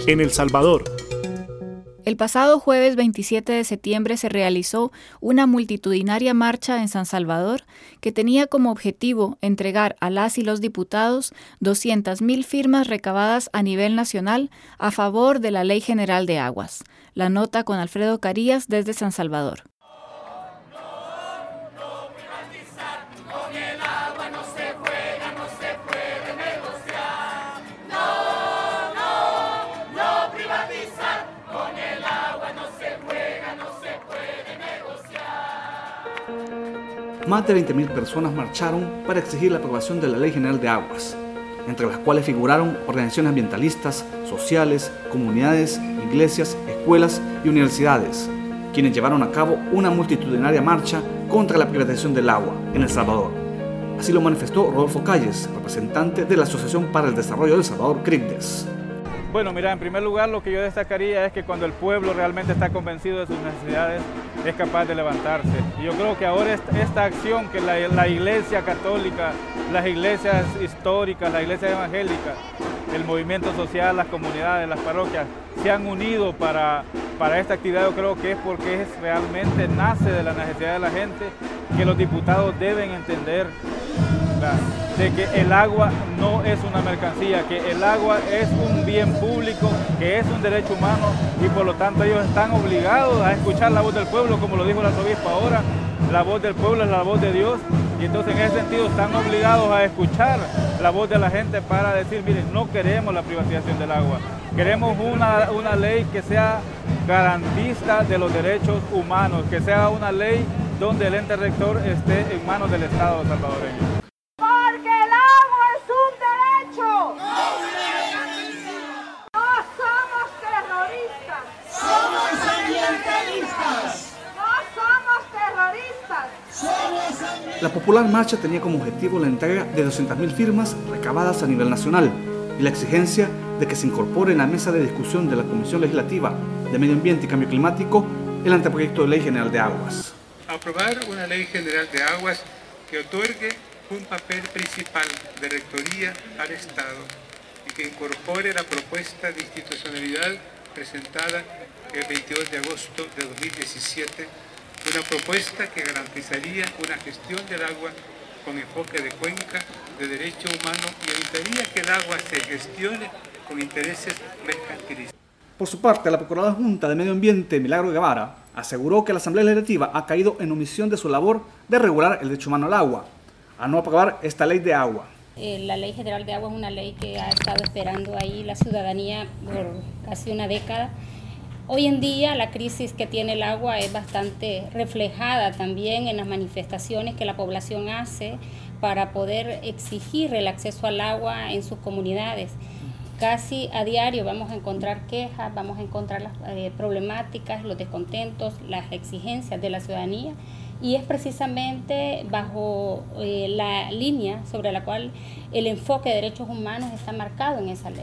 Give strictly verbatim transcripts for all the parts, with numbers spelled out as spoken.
en El Salvador. El pasado jueves veintisiete de septiembre se realizó una multitudinaria marcha en San Salvador que tenía como objetivo entregar a las y los diputados doscientas mil firmas recabadas a nivel nacional a favor de la Ley General de Aguas. La nota con Alfredo Carías desde San Salvador. Más de veinte mil personas marcharon para exigir la aprobación de la Ley General de Aguas, entre las cuales figuraron organizaciones ambientalistas, sociales, comunidades, iglesias, escuelas y universidades, quienes llevaron a cabo una multitudinaria marcha contra la privatización del agua en El Salvador. Así lo manifestó Rodolfo Calles, representante de la Asociación para el Desarrollo del Salvador, CRICDES. Bueno, mira, en primer lugar lo que yo destacaría es que cuando el pueblo realmente está convencido de sus necesidades es capaz de levantarse. Y yo creo que ahora esta acción que la, la Iglesia Católica, las iglesias históricas, las iglesias evangélicas, el movimiento social, las comunidades, las parroquias se han unido para, para esta actividad, yo creo que es porque es realmente nace de la necesidad de la gente, que los diputados deben entender de que el agua no es una mercancía, que el agua es un bien público, que es un derecho humano y por lo tanto ellos están obligados a escuchar la voz del pueblo, como lo dijo el arzobispo ahora, la voz del pueblo es la voz de Dios y entonces en ese sentido están obligados a escuchar la voz de la gente para decir, miren, no queremos la privatización del agua, queremos una, una ley que sea garantista de los derechos humanos, que sea una ley donde el ente rector esté en manos del Estado salvadoreño. Porque el agua es un derecho. No somos terroristas. Somos ambientalistas. No somos terroristas. Somos ambientalistas. La popular marcha tenía como objetivo la entrega de doscientas mil firmas recabadas a nivel nacional y la exigencia de que se incorpore en la mesa de discusión de la Comisión Legislativa de Medio Ambiente y Cambio Climático el anteproyecto de Ley General de Aguas. Aprobar una Ley General de Aguas que otorgue un papel principal de rectoría al Estado y que incorpore la propuesta de institucionalidad presentada el veintidós de agosto de dos mil diecisiete, una propuesta que garantizaría una gestión del agua con enfoque de cuenca, de derecho humano y evitaría que el agua se gestione con intereses mercantilistas. Por su parte, la Procuradora Junta de Medio Ambiente, Milagro Guevara, aseguró que la Asamblea Legislativa ha caído en omisión de su labor de regular el derecho humano al agua, a no aprobar esta ley de agua. Eh, la Ley General de Agua es una ley que ha estado esperando ahí la ciudadanía por casi una década. Hoy en día la crisis que tiene el agua es bastante reflejada también en las manifestaciones que la población hace para poder exigir el acceso al agua en sus comunidades. Casi a diario vamos a encontrar quejas, vamos a encontrar las eh, problemáticas, los descontentos, las exigencias de la ciudadanía y es precisamente bajo eh, la línea sobre la cual el enfoque de derechos humanos está marcado en esa ley.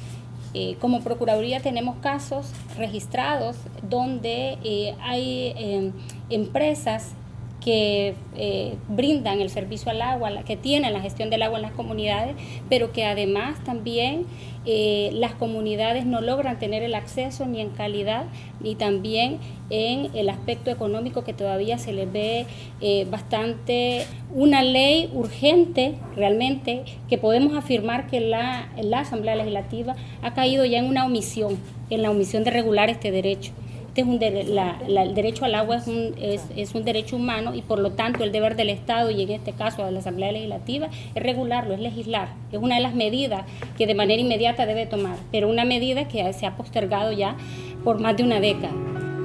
Eh, como Procuraduría tenemos casos registrados donde eh, hay eh, empresas que eh, brindan el servicio al agua, que tienen la gestión del agua en las comunidades, pero que además también eh, las comunidades no logran tener el acceso ni en calidad ni también en el aspecto económico que todavía se les ve eh, bastante una ley urgente realmente que podemos afirmar que la, la Asamblea Legislativa ha caído ya en una omisión, en la omisión de regular este derecho. Este es un de, la, la, el derecho al agua es un, es, es un derecho humano y por lo tanto el deber del Estado y en este caso de la Asamblea Legislativa es regularlo, es legislar. Es una de las medidas que de manera inmediata debe tomar, pero una medida que se ha postergado ya por más de una década.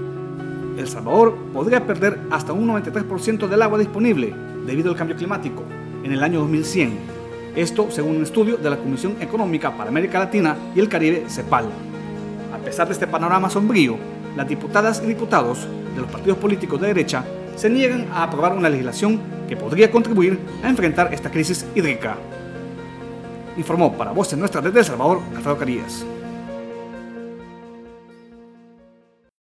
El Salvador podría perder hasta un noventa y tres por ciento del agua disponible debido al cambio climático en el año dos mil cien. Esto según un estudio de la Comisión Económica para América Latina y el Caribe, CEPAL. A pesar de este panorama sombrío, las diputadas y diputados de los partidos políticos de derecha se niegan a aprobar una legislación que podría contribuir a enfrentar esta crisis hídrica. Informó para Voces Nuestras desde El Salvador, Alfredo Carías.